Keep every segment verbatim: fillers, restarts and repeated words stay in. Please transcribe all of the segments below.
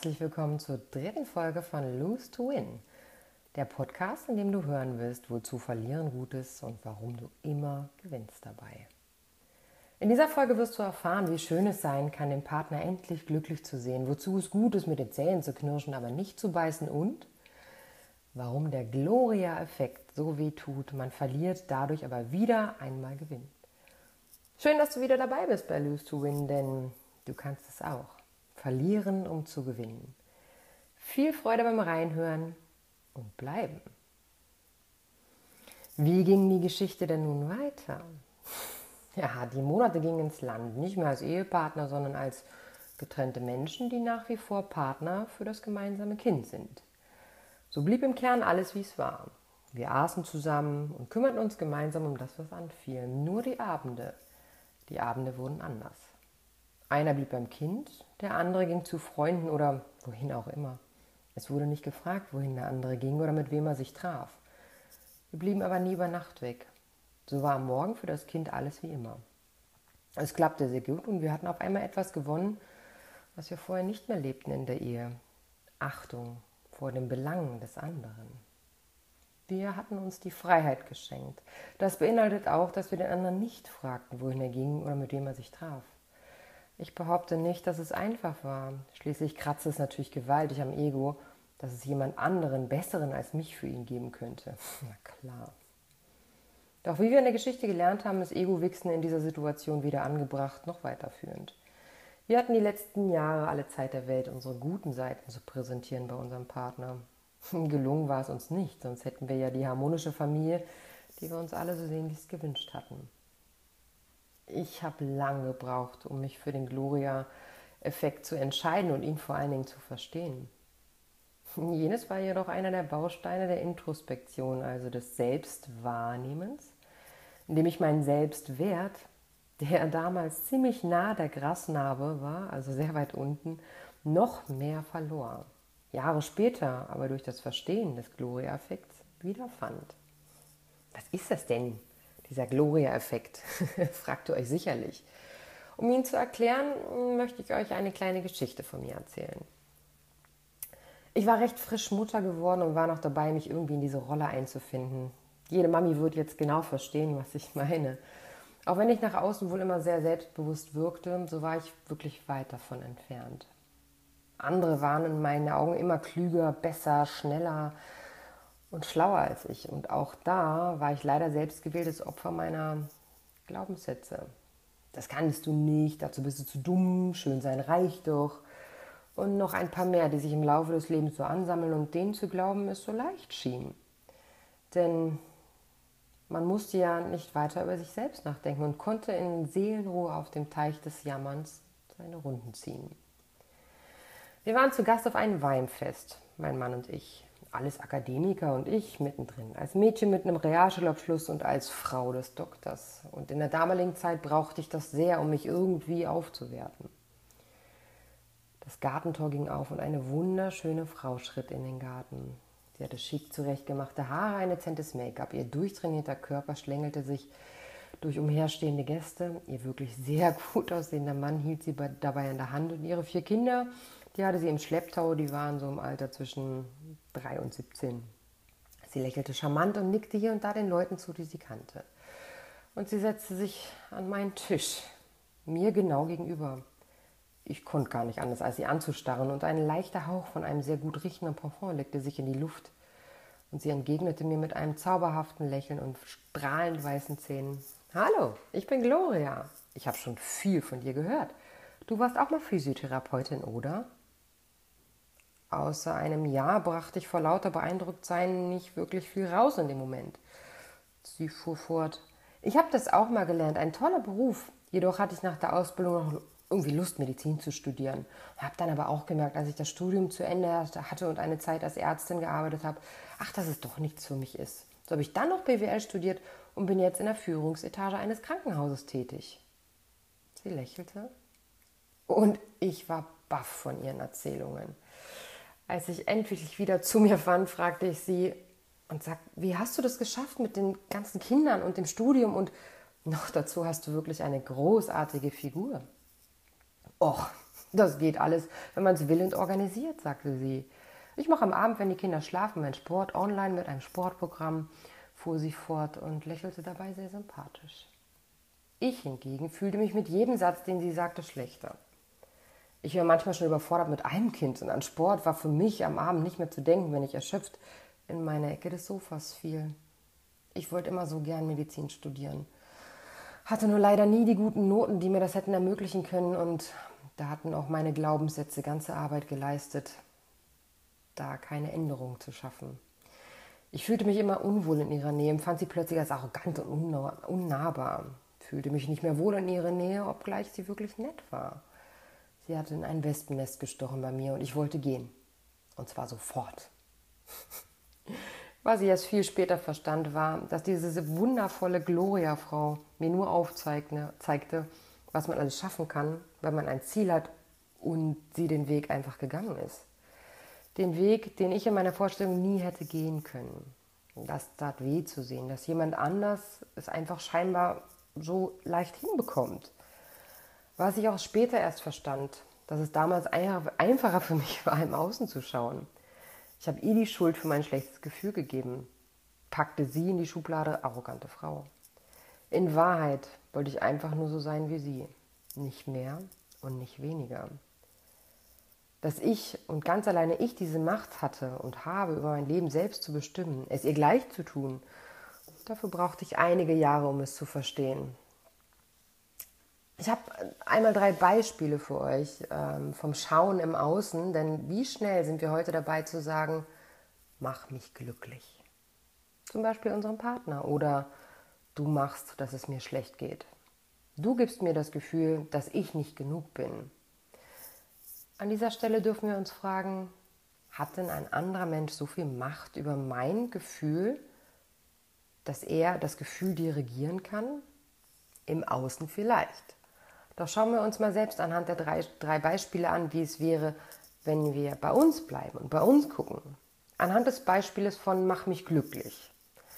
herzlich willkommen zur dritten Folge von Lose to Win, der Podcast, in dem du hören wirst, wozu Verlieren gut ist und warum du immer gewinnst dabei. In dieser Folge wirst du erfahren, wie schön es sein kann, den Partner endlich glücklich zu sehen, wozu es gut ist, mit den Zähnen zu knirschen, aber nicht zu beißen und warum der Gloria-Effekt so weh tut, man verliert, dadurch aber wieder einmal gewinnt. Schön, dass du wieder dabei bist bei Lose to Win, denn du kannst es auch. Verlieren, um zu gewinnen. Viel Freude beim Reinhören und bleiben. Wie ging die Geschichte denn nun weiter? Ja, die Monate gingen ins Land, nicht mehr als Ehepartner, sondern als getrennte Menschen, die nach wie vor Partner für das gemeinsame Kind sind. So blieb im Kern alles, wie es war. Wir aßen zusammen und kümmerten uns gemeinsam um das, was anfiel. Nur die Abende, die Abende wurden anders. Einer blieb beim Kind, der andere ging zu Freunden oder wohin auch immer. Es wurde nicht gefragt, wohin der andere ging oder mit wem er sich traf. Wir blieben aber nie über Nacht weg. So war am Morgen für das Kind alles wie immer. Es klappte sehr gut und wir hatten auf einmal etwas gewonnen, was wir vorher nicht mehr lebten in der Ehe. Achtung vor den Belangen des anderen. Wir hatten uns die Freiheit geschenkt. Das beinhaltet auch, dass wir den anderen nicht fragten, wohin er ging oder mit wem er sich traf. Ich behaupte nicht, dass es einfach war. Schließlich kratzte es natürlich gewaltig am Ego, dass es jemand anderen, besseren als mich für ihn geben könnte. Na klar. Doch wie wir in der Geschichte gelernt haben, ist Ego-Wichsen in dieser Situation weder angebracht noch weiterführend. Wir hatten die letzten Jahre alle Zeit der Welt, unsere guten Seiten zu präsentieren bei unserem Partner. Gelungen war es uns nicht, sonst hätten wir ja die harmonische Familie, die wir uns alle so sehnlichst gewünscht hatten. Ich habe lange gebraucht, um mich für den Gloria-Effekt zu entscheiden und ihn vor allen Dingen zu verstehen. Jenes war jedoch einer der Bausteine der Introspektion, also des Selbstwahrnehmens, in dem ich meinen Selbstwert, der damals ziemlich nah der Grasnarbe war, also sehr weit unten, noch mehr verlor. Jahre später aber durch das Verstehen des Gloria-Effekts wiederfand. Was ist das denn? Dieser Gloria-Effekt, fragt ihr euch sicherlich. Um ihn zu erklären, möchte ich euch eine kleine Geschichte von mir erzählen. Ich war recht frisch Mutter geworden und war noch dabei, mich irgendwie in diese Rolle einzufinden. Jede Mami wird jetzt genau verstehen, was ich meine. Auch wenn ich nach außen wohl immer sehr selbstbewusst wirkte, so war ich wirklich weit davon entfernt. Andere waren in meinen Augen immer klüger, besser, schneller und schlauer als ich. Und auch da war ich leider selbstgewähltes Opfer meiner Glaubenssätze. Das kannst du nicht, dazu bist du zu dumm, schön sein reicht doch. Und noch ein paar mehr, die sich im Laufe des Lebens so ansammeln und denen zu glauben, es so leicht schien. Denn man musste ja nicht weiter über sich selbst nachdenken und konnte in Seelenruhe auf dem Teich des Jammerns seine Runden ziehen. Wir waren zu Gast auf einem Weinfest, mein Mann und ich. Alles Akademiker und ich mittendrin, als Mädchen mit einem Realschulabschluss und als Frau des Doktors. Und in der damaligen Zeit brauchte ich das sehr, um mich irgendwie aufzuwerten. Das Gartentor ging auf und eine wunderschöne Frau schritt in den Garten. Sie hatte schick zurechtgemachte Haare, ein dezentes Make-up. Ihr durchtrainierter Körper schlängelte sich durch umherstehende Gäste. Ihr wirklich sehr gut aussehender Mann hielt sie dabei in der Hand und ihre vier Kinder, die hatte sie im Schlepptau, die waren so im Alter zwischen drei und siebzehn. Sie lächelte charmant und nickte hier und da den Leuten zu, die sie kannte. Und sie setzte sich an meinen Tisch, mir genau gegenüber. Ich konnte gar nicht anders, als sie anzustarren, und ein leichter Hauch von einem sehr gut riechenden Parfum legte sich in die Luft. Und sie entgegnete mir mit einem zauberhaften Lächeln und strahlend weißen Zähnen. »Hallo, ich bin Gloria. Ich habe schon viel von dir gehört. Du warst auch mal Physiotherapeutin, oder?« Außer einem Ja brachte ich vor lauter Beeindrucktsein nicht wirklich viel raus in dem Moment. Sie fuhr fort. »Ich habe das auch mal gelernt, ein toller Beruf. Jedoch hatte ich nach der Ausbildung noch irgendwie Lust, Medizin zu studieren. Habe dann aber auch gemerkt, als ich das Studium zu Ende hatte und eine Zeit als Ärztin gearbeitet habe, ach, dass es doch nichts für mich ist. So habe ich dann noch B W L studiert und bin jetzt in der Führungsetage eines Krankenhauses tätig.« Sie lächelte und ich war baff von ihren Erzählungen. Als ich endlich wieder zu mir fand, fragte ich sie und sagte, wie hast du das geschafft mit den ganzen Kindern und dem Studium und noch dazu hast du wirklich eine großartige Figur. Och, Das geht alles, wenn man es will und organisiert, sagte sie. Ich mache am Abend, wenn die Kinder schlafen, meinen Sport online mit einem Sportprogramm, fuhr sie fort und lächelte dabei sehr sympathisch. Ich hingegen fühlte mich mit jedem Satz, den sie sagte, schlechter. Ich war manchmal schon überfordert mit einem Kind und an Sport war für mich am Abend nicht mehr zu denken, wenn ich erschöpft in meine Ecke des Sofas fiel. Ich wollte immer so gern Medizin studieren, hatte nur leider nie die guten Noten, die mir das hätten ermöglichen können, und da hatten auch meine Glaubenssätze ganze Arbeit geleistet, da keine Änderung zu schaffen. Ich fühlte mich immer unwohl in ihrer Nähe, empfand sie plötzlich als arrogant und unnahbar, fühlte mich nicht mehr wohl in ihrer Nähe, obgleich sie wirklich nett war. Sie hatte in ein Wespennest gestochen bei mir und ich wollte gehen. Und zwar sofort. Was ich erst viel später verstand, war, dass diese wundervolle Gloria-Frau mir nur aufzeigte, zeigte, was man alles schaffen kann, wenn man ein Ziel hat und sie den Weg einfach gegangen ist. Den Weg, den ich in meiner Vorstellung nie hätte gehen können. Das tat weh zu sehen, dass jemand anders es einfach scheinbar so leicht hinbekommt. Was ich auch später erst verstand, dass es damals einfacher für mich war, im Außen zu schauen. Ich habe ihr die Schuld für mein schlechtes Gefühl gegeben, packte sie in die Schublade arrogante Frau. In Wahrheit wollte ich einfach nur so sein wie sie, nicht mehr und nicht weniger. Dass ich und ganz alleine ich diese Macht hatte und habe, über mein Leben selbst zu bestimmen, es ihr gleich zu tun, dafür brauchte ich einige Jahre, um es zu verstehen. Ich habe einmal drei Beispiele für euch ähm, vom Schauen im Außen, denn wie schnell sind wir heute dabei zu sagen, mach mich glücklich. Zum Beispiel unserem Partner oder du machst, dass es mir schlecht geht. Du gibst mir das Gefühl, dass ich nicht genug bin. An dieser Stelle dürfen wir uns fragen, hat denn ein anderer Mensch so viel Macht über mein Gefühl, dass er das Gefühl dirigieren kann? Im Außen vielleicht. Doch schauen wir uns mal selbst anhand der drei, drei Beispiele an, wie es wäre, wenn wir bei uns bleiben und bei uns gucken. Anhand des Beispieles von mach mich glücklich.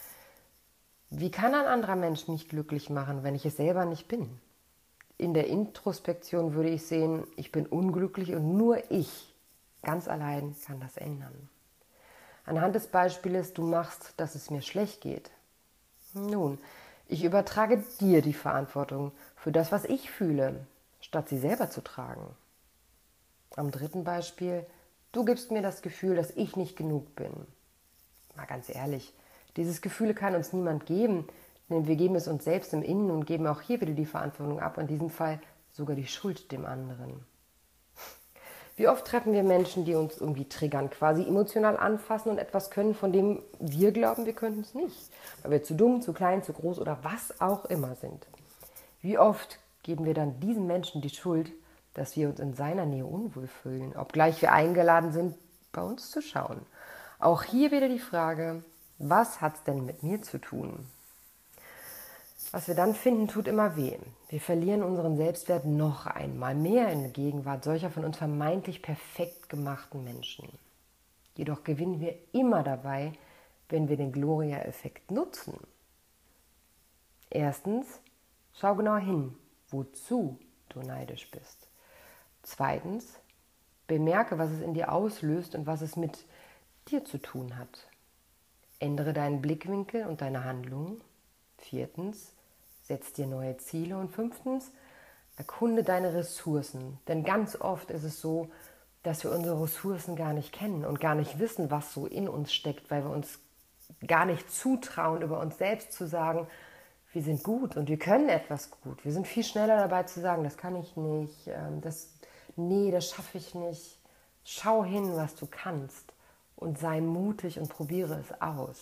Wie kann ein anderer Mensch mich glücklich machen, wenn ich es selber nicht bin? In der Introspektion würde ich sehen, ich bin unglücklich und nur ich, ganz allein, kann das ändern. Anhand des Beispieles, du machst, dass es mir schlecht geht. Nun, ich übertrage dir die Verantwortung für das, was ich fühle, statt sie selber zu tragen. Am dritten Beispiel, du gibst mir das Gefühl, dass ich nicht genug bin. Mal ganz ehrlich, dieses Gefühl kann uns niemand geben, denn wir geben es uns selbst im Innen und geben auch hier wieder die Verantwortung ab, in diesem Fall sogar die Schuld dem anderen. Wie oft treffen wir Menschen, die uns irgendwie triggern, quasi emotional anfassen und etwas können, von dem wir glauben, wir könnten es nicht, weil wir zu dumm, zu klein, zu groß oder was auch immer sind. Wie oft geben wir dann diesem Menschen die Schuld, dass wir uns in seiner Nähe unwohl fühlen, obgleich wir eingeladen sind, bei uns zu schauen. Auch hier wieder die Frage, was hat es denn mit mir zu tun? Was wir dann finden, tut immer weh. Wir verlieren unseren Selbstwert noch einmal mehr in der Gegenwart solcher von uns vermeintlich perfekt gemachten Menschen. Jedoch gewinnen wir immer dabei, wenn wir den Gloria-Effekt nutzen. Erstens, schau genau hin, wozu du neidisch bist. Zweitens, bemerke, was es in dir auslöst und was es mit dir zu tun hat. Ändere deinen Blickwinkel und deine Handlungen. Viertens, setz dir neue Ziele. Und fünftens, erkunde deine Ressourcen. Denn ganz oft ist es so, dass wir unsere Ressourcen gar nicht kennen und gar nicht wissen, was so in uns steckt, weil wir uns gar nicht zutrauen, über uns selbst zu sagen, wir sind gut und wir können etwas gut. Wir sind viel schneller dabei zu sagen, das kann ich nicht, das, nee, das schaffe ich nicht. Schau hin, was du kannst und sei mutig und probiere es aus.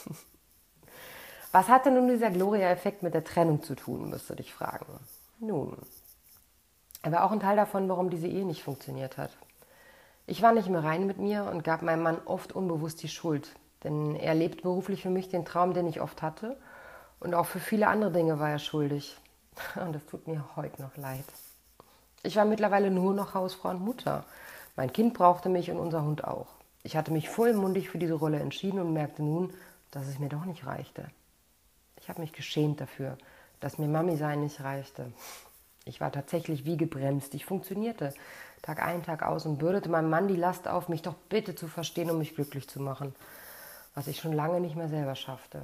Was hat denn nun dieser Gloria-Effekt mit der Trennung zu tun, müsst du dich fragen. Nun, er war auch ein Teil davon, warum diese Ehe nicht funktioniert hat. Ich war nicht mehr rein mit mir und gab meinem Mann oft unbewusst die Schuld, denn er lebt beruflich für mich den Traum, den ich oft hatte, und auch für viele andere Dinge war er schuldig. Und das tut mir heute noch leid. Ich war mittlerweile nur noch Hausfrau und Mutter. Mein Kind brauchte mich und unser Hund auch. Ich hatte mich vollmundig für diese Rolle entschieden und merkte nun, dass es mir doch nicht reichte. Ich habe mich geschämt dafür, dass mir Mami sein nicht reichte. Ich war tatsächlich wie gebremst. Ich funktionierte. Tag ein, Tag aus und bürdete meinem Mann die Last auf, mich doch bitte zu verstehen, um mich glücklich zu machen, was ich schon lange nicht mehr selber schaffte.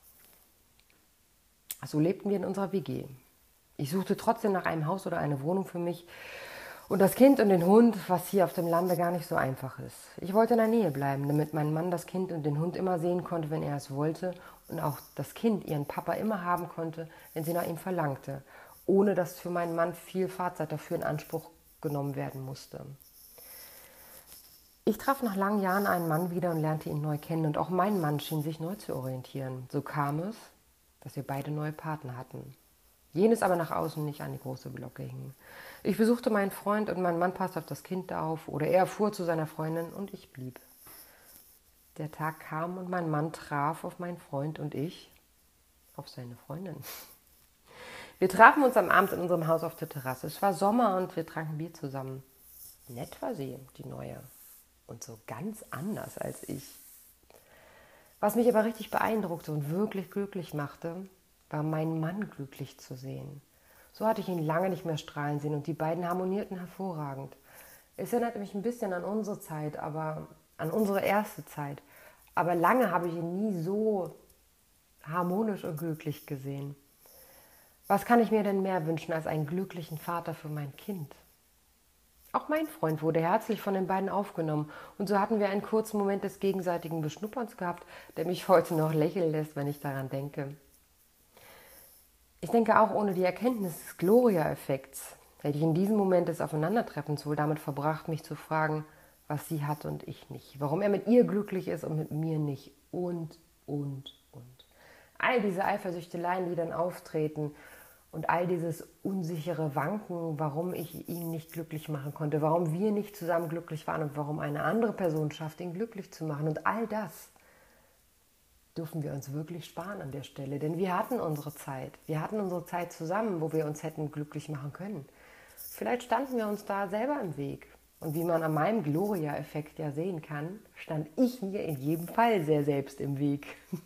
So lebten wir in unserer W G. Ich suchte trotzdem nach einem Haus oder einer Wohnung für mich und das Kind und den Hund, was hier auf dem Lande gar nicht so einfach ist. Ich wollte in der Nähe bleiben, damit mein Mann das Kind und den Hund immer sehen konnte, wenn er es wollte und auch das Kind ihren Papa immer haben konnte, wenn sie nach ihm verlangte, ohne dass für meinen Mann viel Fahrzeit dafür in Anspruch genommen werden musste. Ich traf nach langen Jahren einen Mann wieder und lernte ihn neu kennen und auch mein Mann schien sich neu zu orientieren. So kam es, dass wir beide neue Partner hatten. Jenes aber nach außen nicht an die große Glocke hing. Ich besuchte meinen Freund und mein Mann passte auf das Kind auf oder er fuhr zu seiner Freundin und ich blieb. Der Tag kam und mein Mann traf auf meinen Freund und ich auf seine Freundin. Wir trafen uns am Abend in unserem Haus auf der Terrasse. Es war Sommer und wir tranken Bier zusammen. Nett war sie, die Neue. Und so ganz anders als ich. Was mich aber richtig beeindruckte und wirklich glücklich machte, war meinen Mann glücklich zu sehen. So hatte ich ihn lange nicht mehr strahlen sehen und die beiden harmonierten hervorragend. Es erinnert mich ein bisschen an unsere Zeit, aber an unsere erste Zeit. Aber lange habe ich ihn nie so harmonisch und glücklich gesehen. Was kann ich mir denn mehr wünschen als einen glücklichen Vater für mein Kind? Auch mein Freund wurde herzlich von den beiden aufgenommen und so hatten wir einen kurzen Moment des gegenseitigen Beschnupperns gehabt, der mich heute noch lächeln lässt, wenn ich daran denke. Ich denke auch ohne die Erkenntnis des Gloria-Effekts hätte ich in diesem Moment des Aufeinandertreffens wohl damit verbracht, mich zu fragen, was sie hat und ich nicht, warum er mit ihr glücklich ist und mit mir nicht und, und, und. All diese Eifersüchteleien, die dann auftreten und all dieses unsichere Wanken, warum ich ihn nicht glücklich machen konnte, warum wir nicht zusammen glücklich waren und warum eine andere Person schafft, ihn glücklich zu machen. Und all das dürfen wir uns wirklich sparen an der Stelle, denn wir hatten unsere Zeit. Wir hatten unsere Zeit zusammen, wo wir uns hätten glücklich machen können. Vielleicht standen wir uns da selber im Weg. Und wie man an meinem Gloria-Effekt ja sehen kann, stand ich mir in jedem Fall sehr selbst im Weg.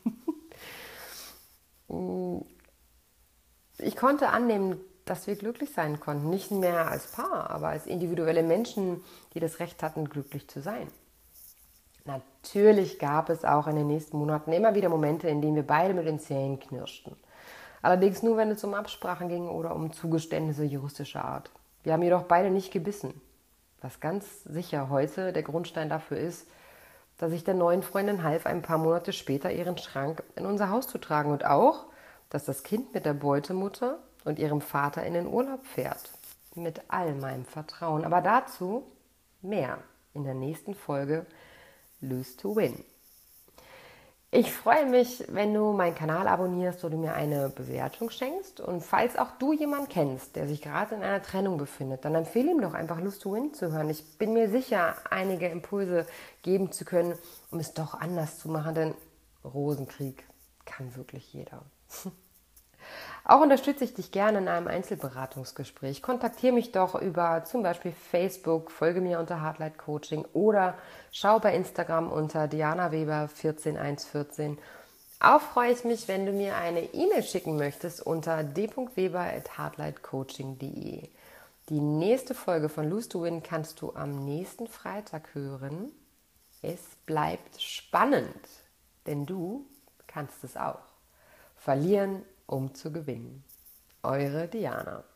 Ich konnte annehmen, dass wir glücklich sein konnten. Nicht mehr als Paar, aber als individuelle Menschen, die das Recht hatten, glücklich zu sein. Natürlich gab es auch in den nächsten Monaten immer wieder Momente, in denen wir beide mit den Zähnen knirschten. Allerdings nur, wenn es um Absprachen ging oder um Zugeständnisse juristischer Art. Wir haben jedoch beide nicht gebissen. Was ganz sicher heute der Grundstein dafür ist, dass ich der neuen Freundin half, ein paar Monate später ihren Schrank in unser Haus zu tragen und auch, dass das Kind mit der Beutemutter und ihrem Vater in den Urlaub fährt. Mit all meinem Vertrauen. Aber dazu mehr in der nächsten Folge Lose to Win. Ich freue mich, wenn du meinen Kanal abonnierst oder mir eine Bewertung schenkst. Und falls auch du jemanden kennst, der sich gerade in einer Trennung befindet, dann empfehle ihm doch einfach Lose to Win zu hören. Ich bin mir sicher, einige Impulse geben zu können, um es doch anders zu machen, denn Rosenkrieg kann wirklich jeder. Auch unterstütze ich dich gerne in einem Einzelberatungsgespräch. Kontaktiere mich doch über zum Beispiel Facebook, folge mir unter Heartlight Coaching oder schau bei Instagram unter Diana Weber vierzehn eins vierzehn. Auch freue ich mich, wenn du mir eine E-Mail schicken möchtest unter d punkt weber at heartlightcoaching punkt de. Die nächste Folge von Lose to Win kannst du am nächsten Freitag hören. Es bleibt spannend, denn du kannst es auch. Verlieren, um zu gewinnen. Eure Diana.